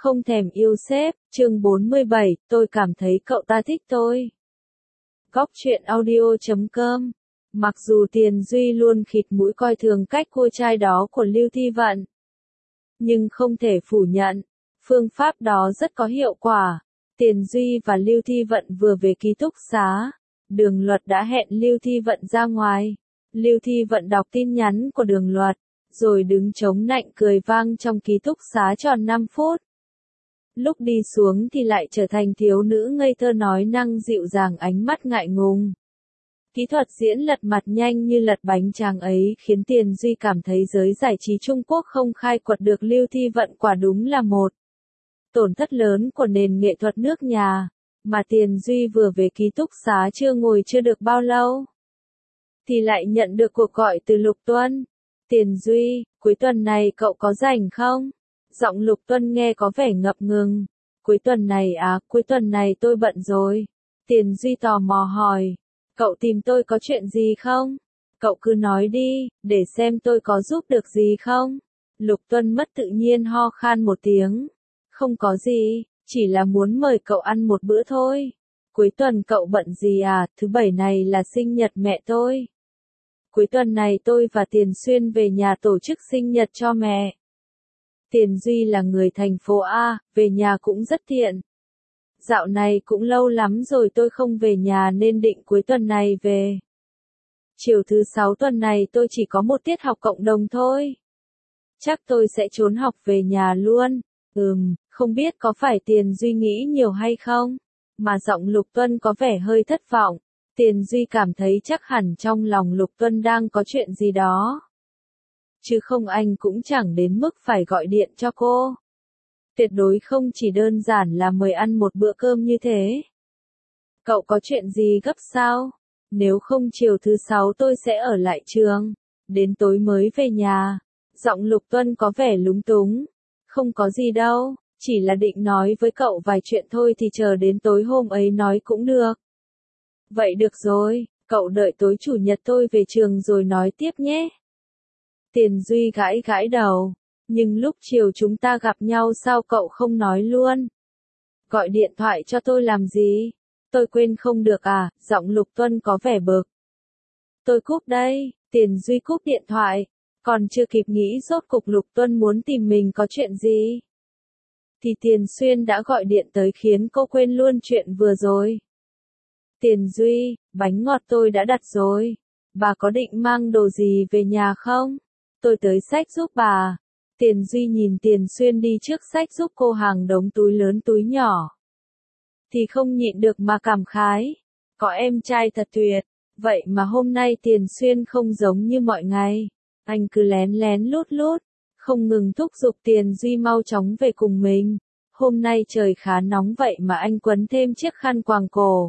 Không thèm yêu sếp, chương 47, tôi cảm thấy cậu ta thích tôi. Góc truyện audio.com. Mặc dù Tiền Duy luôn khịt mũi coi thường cách cua trai đó của Lưu Thi Vận, nhưng không thể phủ nhận, phương pháp đó rất có hiệu quả. Tiền Duy và Lưu Thi Vận vừa về ký túc xá, Đường Luật đã hẹn Lưu Thi Vận ra ngoài. Lưu Thi Vận đọc tin nhắn của Đường Luật, rồi đứng chống nạnh cười vang trong ký túc xá tròn 5 phút. Lúc đi xuống thì lại trở thành thiếu nữ ngây thơ nói năng dịu dàng, ánh mắt ngại ngùng. Kỹ thuật diễn lật mặt nhanh như lật bánh tráng ấy khiến Tiền Duy cảm thấy giới giải trí Trung Quốc không khai quật được Lưu Thi Vận quả đúng là một tổn thất lớn của nền nghệ thuật nước nhà. Mà Tiền Duy vừa về ký túc xá ngồi chưa được bao lâu, thì lại nhận được cuộc gọi từ Lục Tuân. Tiền Duy, cuối tuần này cậu có rảnh không? Giọng Lục Tuân nghe có vẻ ngập ngừng. Cuối tuần này à, cuối tuần này tôi bận rồi. Tiền Duy tò mò hỏi, cậu tìm tôi có chuyện gì không? Cậu cứ nói đi, để xem tôi có giúp được gì không? Lục Tuân mất tự nhiên ho khan một tiếng. Không có gì, chỉ là muốn mời cậu ăn một bữa thôi. Cuối tuần cậu bận gì à? Thứ bảy này là sinh nhật mẹ tôi. Cuối tuần này tôi và Tiền Xuyên về nhà tổ chức sinh nhật cho mẹ. Tiền Duy là người thành phố A, về nhà cũng rất tiện. Dạo này cũng lâu lắm rồi tôi không về nhà nên định cuối tuần này về. Chiều thứ 6 tuần này tôi chỉ có một tiết học cộng đồng thôi. Chắc tôi sẽ trốn học về nhà luôn. Không biết có phải Tiền Duy nghĩ nhiều hay không? Mà giọng Lục Tuân có vẻ hơi thất vọng. Tiền Duy cảm thấy chắc hẳn trong lòng Lục Tuân đang có chuyện gì đó. Chứ không anh cũng chẳng đến mức phải gọi điện cho cô. Tuyệt đối không chỉ đơn giản là mời ăn một bữa cơm như thế. Cậu có chuyện gì gấp sao? Nếu không chiều thứ 6 tôi sẽ ở lại trường, đến tối mới về nhà. Giọng Lục Tuân có vẻ lúng túng. Không có gì đâu, chỉ là định nói với cậu vài chuyện thôi thì chờ đến tối hôm ấy nói cũng được. Vậy được rồi, cậu đợi tối chủ nhật tôi về trường rồi nói tiếp nhé. Tiền Duy gãi gãi đầu. Nhưng lúc chiều chúng ta gặp nhau sao cậu không nói luôn? Gọi điện thoại cho tôi làm gì? Tôi quên không được à? Giọng Lục Tuân có vẻ bực. Tôi cúp đây. Tiền Duy cúp điện thoại. Còn chưa kịp nghĩ rốt cục Lục Tuân muốn tìm mình có chuyện gì, thì Tiền Xuyên đã gọi điện tới khiến cô quên luôn chuyện vừa rồi. Tiền Duy, bánh ngọt tôi đã đặt rồi. Bà có định mang đồ gì về nhà không? Tôi tới xách giúp bà. Tiền Duy nhìn Tiền Xuyên đi trước xách giúp cô hàng đống túi lớn túi nhỏ, thì không nhịn được mà cảm khái. Có em trai thật tuyệt. Vậy mà hôm nay Tiền Xuyên không giống như mọi ngày. Anh cứ lén lén lút lút, không ngừng thúc giục Tiền Duy mau chóng về cùng mình. Hôm nay trời khá nóng vậy mà anh quấn thêm chiếc khăn quàng cổ,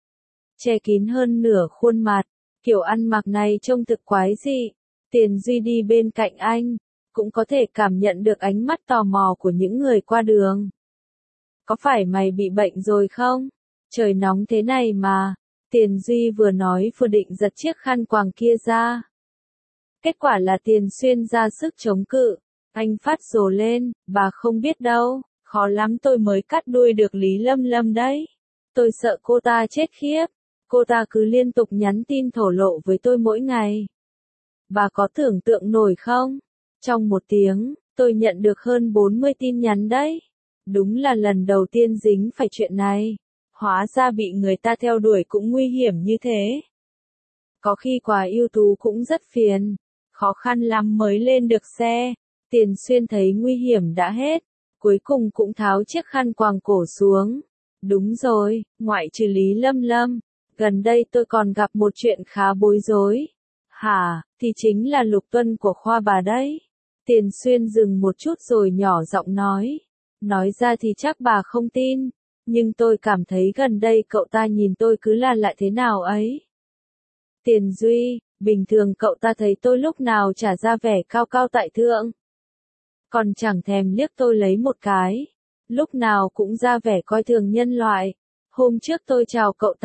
che kín hơn nửa khuôn mặt. Kiểu ăn mặc này trông thực quái dị. Tiền Duy đi bên cạnh anh, cũng có thể cảm nhận được ánh mắt tò mò của những người qua đường. Có phải mày bị bệnh rồi không? Trời nóng thế này mà. Tiền Duy vừa nói vừa định giật chiếc khăn quàng kia ra. Kết quả là Tiền Xuyên ra sức chống cự. Anh phát rồ lên, bà không biết đâu, khó lắm tôi mới cắt đuôi được Lý Lâm Lâm đấy. Tôi sợ cô ta chết khiếp. Cô ta cứ liên tục nhắn tin thổ lộ với tôi mỗi ngày. Bà có tưởng tượng nổi không? Trong một tiếng, tôi nhận được hơn 40 tin nhắn đấy. Đúng là lần đầu tiên dính phải chuyện này. Hóa ra bị người ta theo đuổi cũng nguy hiểm như thế. Có khi quà ưu tú cũng rất phiền. Khó khăn lắm mới lên được xe. Tiền Xuyên thấy nguy hiểm đã hết. Cuối cùng cũng tháo chiếc khăn quàng cổ xuống. Đúng rồi, ngoại trừ Lý Lâm Lâm. Gần đây tôi còn gặp một chuyện khá bối rối. Hả, thì chính là Lục Tuân của khoa bà đấy. Tiền Xuyên dừng một chút rồi nhỏ giọng nói. Nói ra thì chắc bà không tin. Nhưng tôi cảm thấy gần đây cậu ta nhìn tôi cứ là lại thế nào ấy. Tiền Duy, bình thường cậu ta thấy tôi lúc nào chả ra vẻ cao cao tại thượng. Còn chẳng thèm liếc tôi lấy một cái. Lúc nào cũng ra vẻ coi thường nhân loại. Hôm trước tôi chào cậu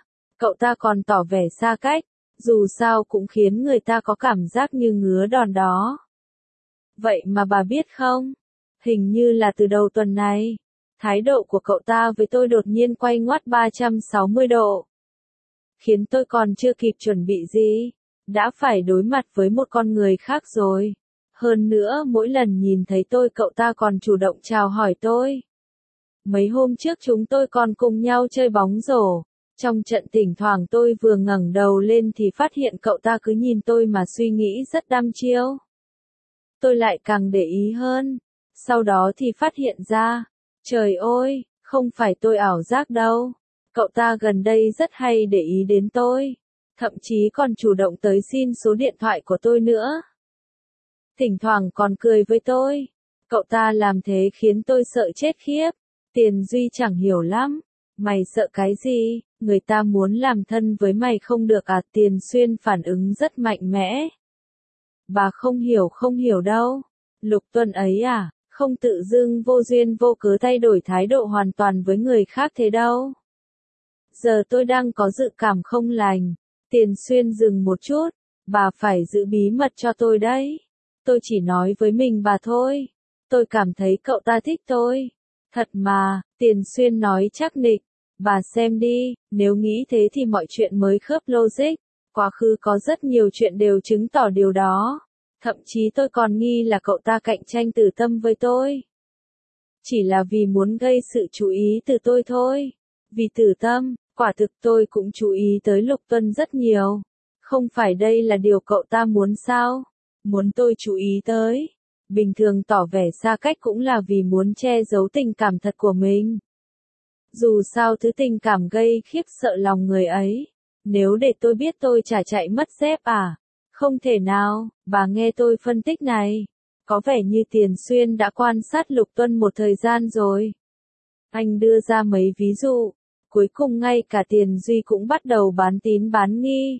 ta còn tỏ vẻ xa cách. Dù sao cũng khiến người ta có cảm giác như ngứa đòn đó. Vậy mà bà biết không? Hình như là từ đầu tuần này, thái độ của cậu ta với tôi đột nhiên quay ngoắt 360 độ. Khiến tôi còn chưa kịp chuẩn bị gì, đã phải đối mặt với một con người khác rồi. Hơn nữa mỗi lần nhìn thấy tôi cậu ta còn chủ động chào hỏi tôi. Mấy hôm trước chúng tôi còn cùng nhau chơi bóng rổ. Trong trận thỉnh thoảng tôi vừa ngẩng đầu lên thì phát hiện cậu ta cứ nhìn tôi mà suy nghĩ rất đăm chiêu. Tôi lại càng để ý hơn. Sau đó thì phát hiện ra, trời ơi, không phải tôi ảo giác đâu. Cậu ta gần đây rất hay để ý đến tôi. Thậm chí còn chủ động tới xin số điện thoại của tôi nữa. Thỉnh thoảng còn cười với tôi. Cậu ta làm thế khiến tôi sợ chết khiếp. Tiền Duy chẳng hiểu lắm. Mày sợ cái gì? Người ta muốn làm thân với mày không được à? Tiền Xuyên phản ứng rất mạnh mẽ. Bà không hiểu đâu. Lục Tuân ấy à, không tự dưng vô duyên vô cớ thay đổi thái độ hoàn toàn với người khác thế đâu. Giờ tôi đang có dự cảm không lành. Tiền Xuyên dừng một chút. Bà phải giữ bí mật cho tôi đấy. Tôi chỉ nói với mình bà thôi. Tôi cảm thấy cậu ta thích tôi. Thật mà, Tiền Xuyên nói chắc nịch. Bà xem đi, nếu nghĩ thế thì mọi chuyện mới khớp logic. Quá khứ có rất nhiều chuyện đều chứng tỏ điều đó. Thậm chí tôi còn nghi là cậu ta cạnh tranh Tử Tâm với tôi. Chỉ là vì muốn gây sự chú ý từ tôi thôi. Vì Tử Tâm, quả thực tôi cũng chú ý tới Lục Tuân rất nhiều. Không phải đây là điều cậu ta muốn sao? Muốn tôi chú ý tới. Bình thường tỏ vẻ xa cách cũng là vì muốn che giấu tình cảm thật của mình. Dù sao thứ tình cảm gây khiếp sợ lòng người ấy. Nếu để tôi biết tôi chả chạy mất dép à? Không thể nào, bà nghe tôi phân tích này. Có vẻ như Tiền Xuyên đã quan sát Lục Tuân một thời gian rồi. Anh đưa ra mấy ví dụ. Cuối cùng ngay cả Tiền Duy cũng bắt đầu bán tín bán nghi.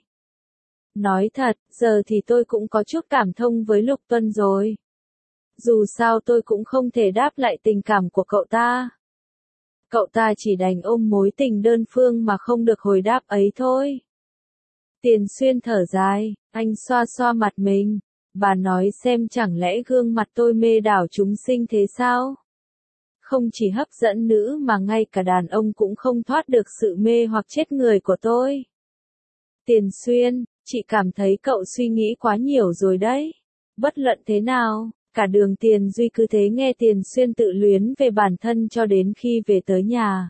Nói thật, giờ thì tôi cũng có chút cảm thông với Lục Tuân rồi. Dù sao tôi cũng không thể đáp lại tình cảm của cậu ta. Cậu ta chỉ đành ôm mối tình đơn phương mà không được hồi đáp ấy thôi. Tiền Xuyên thở dài, anh xoa xoa mặt mình. Bà nói xem chẳng lẽ gương mặt tôi mê đảo chúng sinh thế sao? Không chỉ hấp dẫn nữ mà ngay cả đàn ông cũng không thoát được sự mê hoặc chết người của tôi. Tiền Xuyên, chị cảm thấy cậu suy nghĩ quá nhiều rồi đấy. Bất luận thế nào, cả đường Tiền Duy cứ thế nghe Tiền Xuyên tự luyến về bản thân cho đến khi về tới nhà.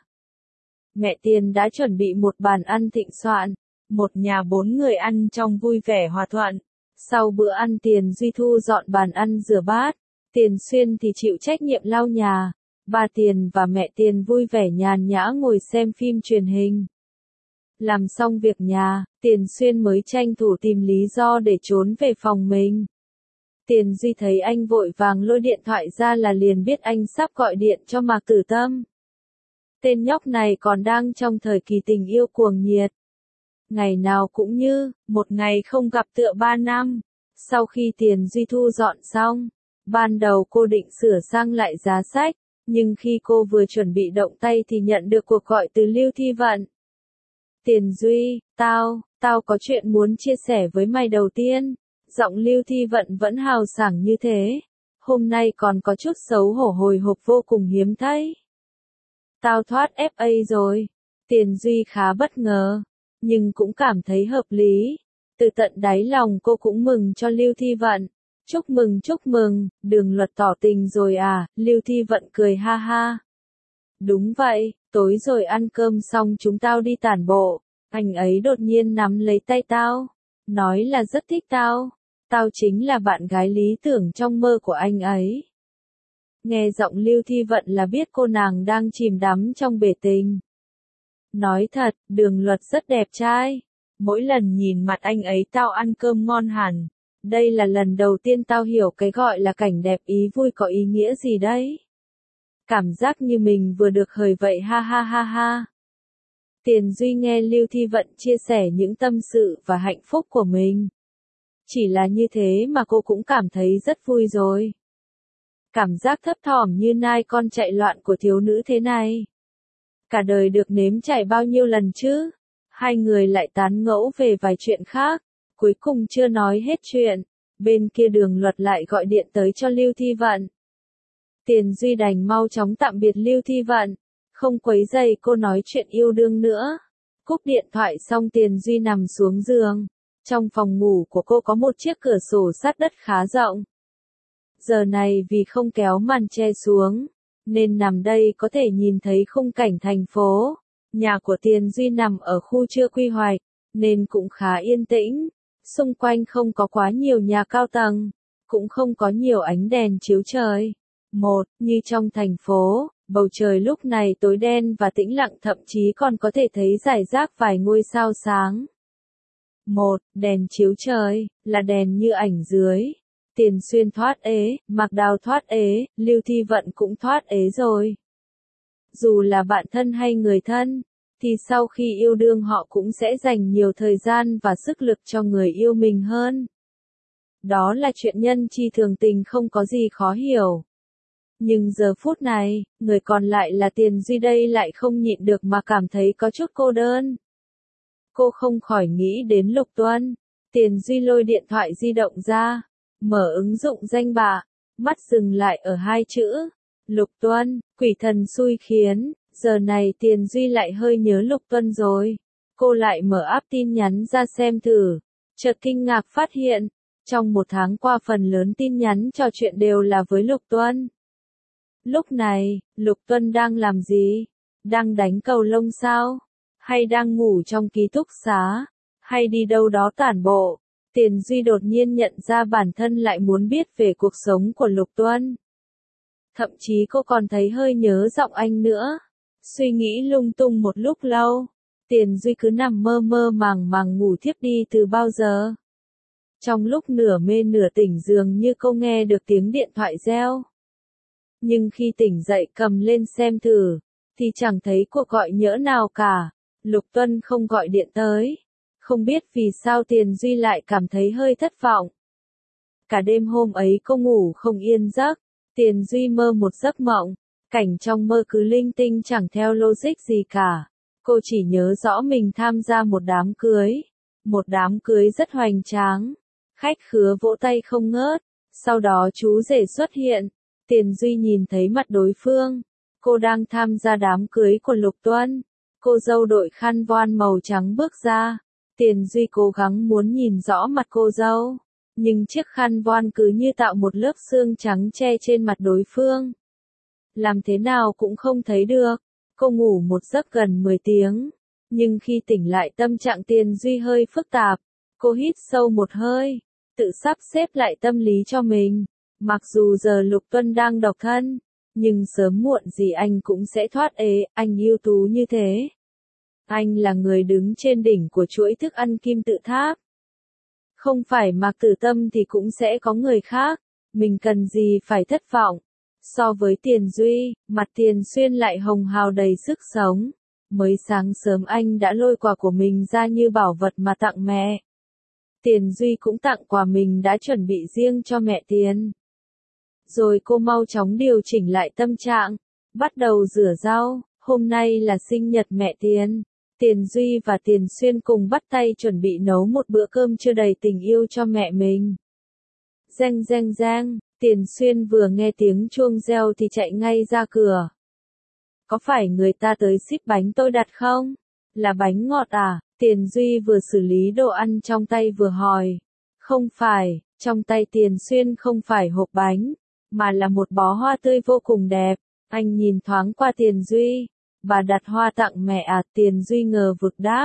Mẹ Tiền đã chuẩn bị một bàn ăn thịnh soạn. Một nhà 4 người ăn trong vui vẻ hòa thuận. Sau bữa ăn Tiền Duy thu dọn bàn ăn rửa bát. Tiền Xuyên thì chịu trách nhiệm lau nhà. Bà Tiền và mẹ Tiền vui vẻ nhàn nhã ngồi xem phim truyền hình. Làm xong việc nhà, Tiền Xuyên mới tranh thủ tìm lý do để trốn về phòng mình. Tiền Duy thấy anh vội vàng lôi điện thoại ra là liền biết anh sắp gọi điện cho Mạc Tử Tâm. Tên nhóc này còn đang trong thời kỳ tình yêu cuồng nhiệt. Ngày nào cũng như, một ngày không gặp tựa 3 năm. Sau khi Tiền Duy thu dọn xong, ban đầu cô định sửa sang lại giá sách, nhưng khi cô vừa chuẩn bị động tay thì nhận được cuộc gọi từ Lưu Thi Vận. Tiền Duy, tao có chuyện muốn chia sẻ với mày đầu tiên. Giọng Lưu Thi Vận vẫn hào sảng như thế. Hôm nay còn có chút xấu hổ hồi hộp vô cùng hiếm thấy. Tao thoát FA rồi. Tiền Duy khá bất ngờ, nhưng cũng cảm thấy hợp lý. Từ tận đáy lòng cô cũng mừng cho Lưu Thi Vận. Chúc mừng, Đường Luật tỏ tình rồi à? Lưu Thi Vận cười ha ha. Đúng vậy, tối rồi ăn cơm xong chúng tao đi tản bộ. Anh ấy đột nhiên nắm lấy tay tao, nói là rất thích tao. Tao chính là bạn gái lý tưởng trong mơ của anh ấy. Nghe giọng Lưu Thi Vận là biết cô nàng đang chìm đắm trong bể tình. Nói thật, Đường Luật rất đẹp trai. Mỗi lần nhìn mặt anh ấy tao ăn cơm ngon hẳn. Đây là lần đầu tiên tao hiểu cái gọi là cảnh đẹp ý vui có ý nghĩa gì đấy. Cảm giác như mình vừa được hời vậy ha ha ha ha. Tiền Duy nghe Lưu Thi Vận chia sẻ những tâm sự và hạnh phúc của mình. Chỉ là như thế mà cô cũng cảm thấy rất vui rồi. Cảm giác thấp thỏm như nai con chạy loạn của thiếu nữ thế này. Cả đời được nếm trải bao nhiêu lần chứ? Hai người lại tán ngẫu về vài chuyện khác. Cuối cùng chưa nói hết chuyện. Bên kia Đường Luật lại gọi điện tới cho Lưu Thi Vận. Tiền Duy đành mau chóng tạm biệt Lưu Thi Vận, không quấy rầy cô nói chuyện yêu đương nữa. Cúp điện thoại xong Tiền Duy nằm xuống giường. Trong phòng ngủ của cô có một chiếc cửa sổ sát đất khá rộng. Giờ này vì không kéo màn che xuống, nên nằm đây có thể nhìn thấy khung cảnh thành phố. Nhà của Tiền Duy nằm ở khu chưa quy hoạch, nên cũng khá yên tĩnh. Xung quanh không có quá nhiều nhà cao tầng, cũng không có nhiều ánh đèn chiếu trời. Như trong thành phố, bầu trời lúc này tối đen và tĩnh lặng, thậm chí còn có thể thấy rải rác vài ngôi sao sáng. Đèn chiếu trời, là đèn như ảnh dưới. Tiền Xuyên thoát ế, Mạc Đào thoát ế, Lưu Thi Vận cũng thoát ế rồi. Dù là bạn thân hay người thân, thì sau khi yêu đương họ cũng sẽ dành nhiều thời gian và sức lực cho người yêu mình hơn. Đó là chuyện nhân chi thường tình, không có gì khó hiểu. Nhưng giờ phút này, người còn lại là Tiền Duy đây lại không nhịn được mà cảm thấy có chút cô đơn. Cô không khỏi nghĩ đến Lục Tuân. Tiền Duy lôi điện thoại di động ra, mở ứng dụng danh bạ, mắt dừng lại ở hai chữ Lục Tuân, quỷ thần xui khiến. Giờ này Tiền Duy lại hơi nhớ Lục Tuân rồi. Cô lại mở app tin nhắn ra xem thử, chợt kinh ngạc phát hiện, trong một tháng qua phần lớn tin nhắn trò chuyện đều là với Lục Tuân. Lúc này, Lục Tuân đang làm gì? Đang đánh cầu lông sao? Hay đang ngủ trong ký túc xá? Hay đi đâu đó tản bộ? Tiền Duy đột nhiên nhận ra bản thân lại muốn biết về cuộc sống của Lục Tuân. Thậm chí cô còn thấy hơi nhớ giọng anh nữa. Suy nghĩ lung tung một lúc lâu, Tiền Duy cứ nằm mơ mơ màng màng ngủ thiếp đi từ bao giờ. Trong lúc nửa mê nửa tỉnh dường như cô nghe được tiếng điện thoại reo. Nhưng khi tỉnh dậy cầm lên xem thử, thì chẳng thấy cuộc gọi nhỡ nào cả. Lục Tuân không gọi điện tới. Không biết vì sao Tiền Duy lại cảm thấy hơi thất vọng. Cả đêm hôm ấy cô ngủ không yên giấc. Tiền Duy mơ một giấc mộng. Cảnh trong mơ cứ linh tinh chẳng theo logic gì cả. Cô chỉ nhớ rõ mình tham gia một đám cưới. Một đám cưới rất hoành tráng. Khách khứa vỗ tay không ngớt. Sau đó chú rể xuất hiện. Tiền Duy nhìn thấy mặt đối phương. Cô đang tham gia đám cưới của Lục Tuân. Cô dâu đội khăn voan màu trắng bước ra. Tiền Duy cố gắng muốn nhìn rõ mặt cô dâu. Nhưng chiếc khăn voan cứ như tạo một lớp xương trắng che trên mặt đối phương. Làm thế nào cũng không thấy được. Cô ngủ một giấc gần 10 tiếng. Nhưng khi tỉnh lại tâm trạng Tiền Duy hơi phức tạp. Cô hít sâu một hơi. Tự sắp xếp lại tâm lý cho mình. Mặc dù giờ Lục Tuân đang độc thân. Nhưng sớm muộn gì anh cũng sẽ thoát ế, anh ưu tú như thế. Anh là người đứng trên đỉnh của chuỗi thức ăn kim tự tháp. Không phải Mạc Tử Tâm thì cũng sẽ có người khác. Mình cần gì phải thất vọng. So với Tiền Duy, mặt Tiền Xuyên lại hồng hào đầy sức sống. Mới sáng sớm anh đã lôi quà của mình ra như bảo vật mà tặng mẹ. Tiền Duy cũng tặng quà mình đã chuẩn bị riêng cho mẹ Tiền. Rồi cô mau chóng điều chỉnh lại tâm trạng, bắt đầu rửa rau. Hôm nay là sinh nhật mẹ Tiền. Tiền Duy và Tiền Xuyên cùng bắt tay chuẩn bị nấu một bữa cơm trưa đầy tình yêu cho mẹ mình. Reng reng reng, Tiền Xuyên vừa nghe tiếng chuông reo thì chạy ngay ra cửa. Có phải người ta tới ship bánh tôi đặt không? Là bánh ngọt à? Tiền Duy vừa xử lý đồ ăn trong tay vừa hỏi. Không phải, trong tay Tiền Xuyên không phải hộp bánh, mà là một bó hoa tươi vô cùng đẹp. Anh nhìn thoáng qua Tiền Duy. Bà đặt hoa tặng mẹ à? Tiền Duy ngờ vực đáp.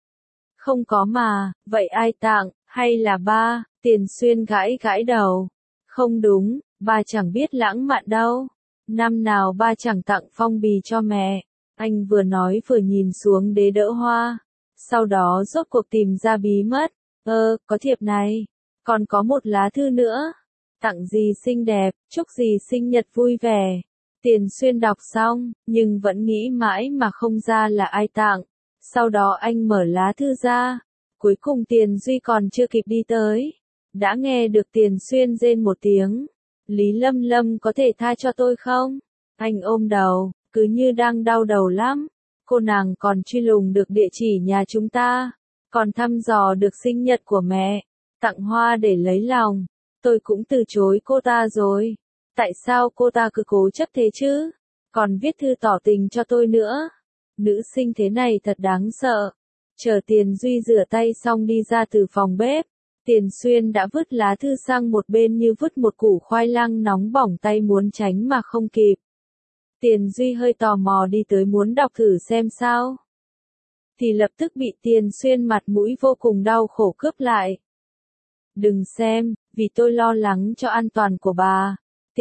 Không có mà, vậy ai tặng, hay là ba? Tiền Xuyên gãi gãi đầu. Không đúng, ba chẳng biết lãng mạn đâu. Năm nào ba chẳng tặng phong bì cho mẹ. Anh vừa nói vừa nhìn xuống đế đỡ hoa. Sau đó rốt cuộc tìm ra bí mật. Có thiệp này. Còn có một lá thư nữa. Tặng gì xinh đẹp, chúc gì sinh nhật vui vẻ. Tiền Xuyên đọc xong, nhưng vẫn nghĩ mãi mà không ra là ai tặng. Sau đó anh mở lá thư ra. Cuối cùng Tiền Duy còn chưa kịp đi tới. Đã nghe được Tiền Xuyên rên một tiếng. Lý Lâm Lâm có thể tha cho tôi không? Anh ôm đầu, cứ như đang đau đầu lắm. Cô nàng còn truy lùng được địa chỉ nhà chúng ta. Còn thăm dò được sinh nhật của mẹ. Tặng hoa để lấy lòng. Tôi cũng từ chối cô ta rồi. Tại sao cô ta cứ cố chấp thế chứ? Còn viết thư tỏ tình cho tôi nữa. Nữ sinh thế này thật đáng sợ. Chờ Tiền Duy rửa tay xong đi ra từ phòng bếp, Tiền Xuyên đã vứt lá thư sang một bên như vứt một củ khoai lang nóng bỏng, tay muốn tránh mà không kịp. Tiền Duy hơi tò mò đi tới muốn đọc thử xem sao. Thì lập tức bị Tiền Xuyên mặt mũi vô cùng đau khổ cướp lại. Đừng xem, vì tôi lo lắng cho an toàn của bà.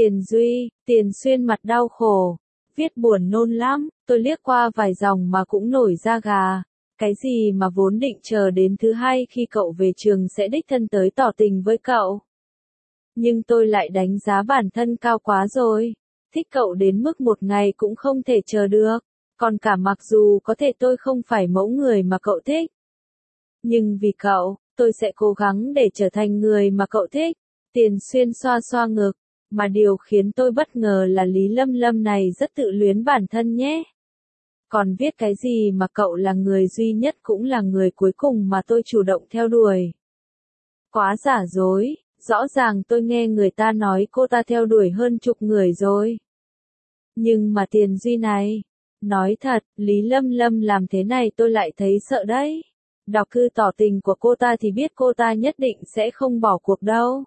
Tiền Xuyên mặt đau khổ. Viết buồn nôn lắm, tôi liếc qua vài dòng mà cũng nổi da gà. Cái gì mà vốn định chờ đến thứ hai khi cậu về trường sẽ đích thân tới tỏ tình với cậu. Nhưng tôi lại đánh giá bản thân cao quá rồi. Thích cậu đến mức một ngày cũng không thể chờ được. Còn cả mặc dù có thể tôi không phải mẫu người mà cậu thích. Nhưng vì cậu, tôi sẽ cố gắng để trở thành người mà cậu thích. Tiền Xuyên xoa xoa ngực. Mà điều khiến tôi bất ngờ là Lý Lâm Lâm này rất tự luyến bản thân nhé. Còn viết cái gì mà cậu là người duy nhất cũng là người cuối cùng mà tôi chủ động theo đuổi. Quá giả dối, rõ ràng tôi nghe người ta nói cô ta theo đuổi hơn chục người rồi. Nhưng mà Tiền Duy này, nói thật, Lý Lâm Lâm làm thế này tôi lại thấy sợ đấy. Đọc thư tỏ tình của cô ta thì biết cô ta nhất định sẽ không bỏ cuộc đâu.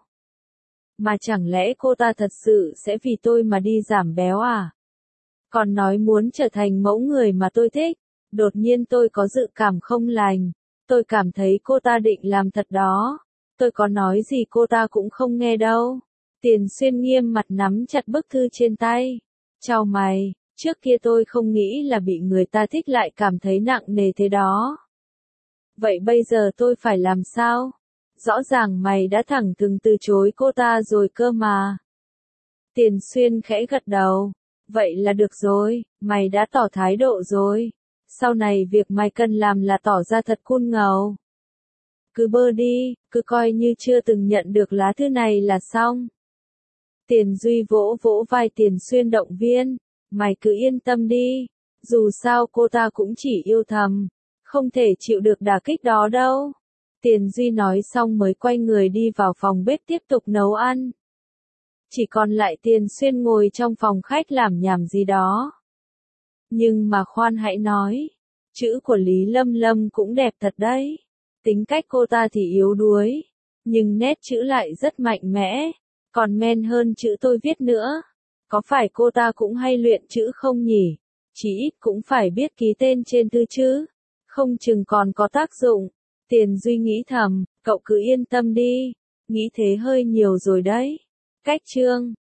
Mà chẳng lẽ cô ta thật sự sẽ vì tôi mà đi giảm béo à? Còn nói muốn trở thành mẫu người mà tôi thích. Đột nhiên tôi có dự cảm không lành. Tôi cảm thấy cô ta định làm thật đó. Tôi có nói gì cô ta cũng không nghe đâu. Tiền Xuyên nghiêm mặt nắm chặt bức thư trên tay. Chào mày, trước kia tôi không nghĩ là bị người ta thích lại cảm thấy nặng nề thế đó. Vậy bây giờ tôi phải làm sao? Rõ ràng mày đã thẳng thừng từ chối cô ta rồi cơ mà. Tiền Xuyên khẽ gật đầu. Vậy là được rồi, mày đã tỏ thái độ rồi. Sau này việc mày cần làm là tỏ ra thật cool ngầu. Cứ bơ đi, cứ coi như chưa từng nhận được lá thư này là xong. Tiền Duy vỗ vỗ vai Tiền Xuyên động viên. Mày cứ yên tâm đi. Dù sao cô ta cũng chỉ yêu thầm. Không thể chịu được đả kích đó đâu. Tiền Duy nói xong mới quay người đi vào phòng bếp tiếp tục nấu ăn. Chỉ còn lại Tiền Xuyên ngồi trong phòng khách làm nhảm gì đó. Nhưng mà khoan hãy nói. Chữ của Lý Lâm Lâm cũng đẹp thật đấy. Tính cách cô ta thì yếu đuối. Nhưng nét chữ lại rất mạnh mẽ. Còn men hơn chữ tôi viết nữa. Có phải cô ta cũng hay luyện chữ không nhỉ? Chỉ ít cũng phải biết ký tên trên thư chứ. Không chừng còn có tác dụng. Tiền Duy nghĩ thầm, cậu cứ yên tâm đi. Nghĩ thế hơi nhiều rồi đấy. Cách chương